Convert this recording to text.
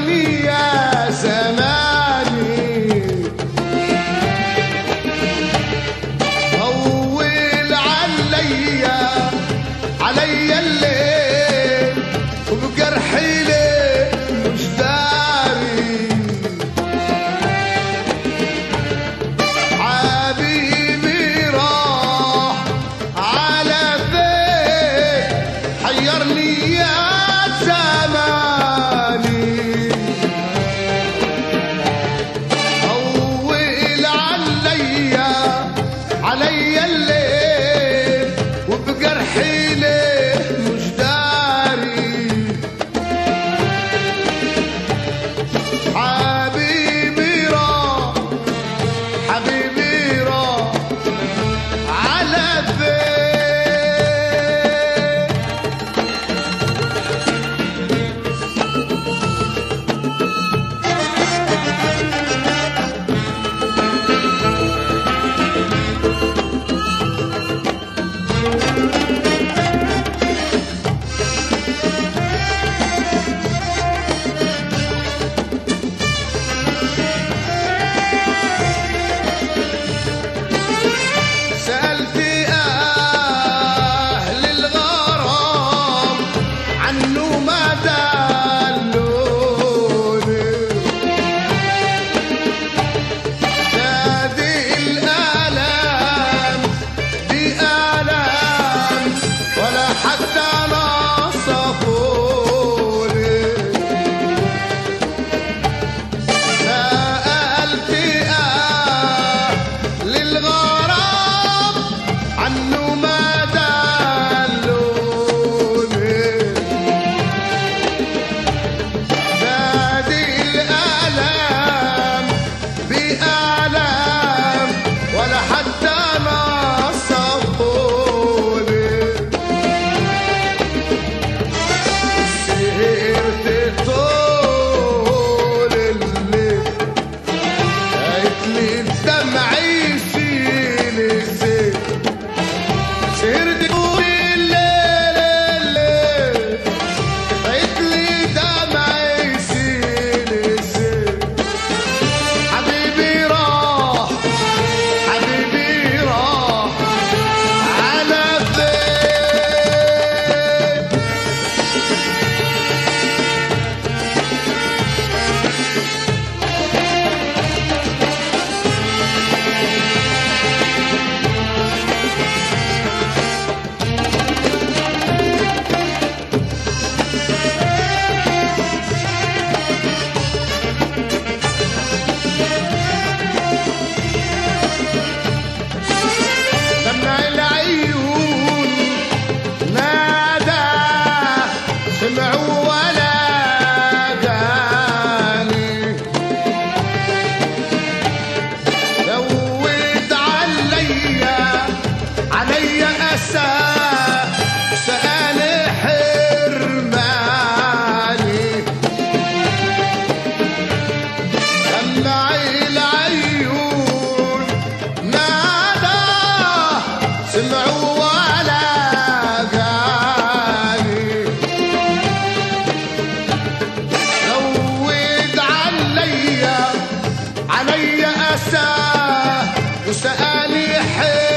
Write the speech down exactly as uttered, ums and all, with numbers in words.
حيرني يا زماني طول عليا عليا الليل وبجرحي ليه مش داري حبيبي راح على فين حيرني يا زماني طول عليا عليا الليل وبجرحي ليه مش داري حبيبي راح حبيبي راح على فين سألت أهل الغرام عنه ما دلوني نادي الآلام دي آلام ولا حتى نصفوني سألت أهل الغرام عنه ما دلوني نادي الآلام بآلام ولا حتى نصفوني سهرت طول الليل قالت لي الدمع يشيل الزيت سهرت طول الليل الليل قالت لي دمع يشيل الزيت حبيبي راح حبيبي راح على فين دمع العيون نادى سمعوا ولا جاني زود عليا عليا أسى سألي حرماني دمع العيون نادى سمعوا ولا جاني زود عليا عليا أسى وسألي حرماني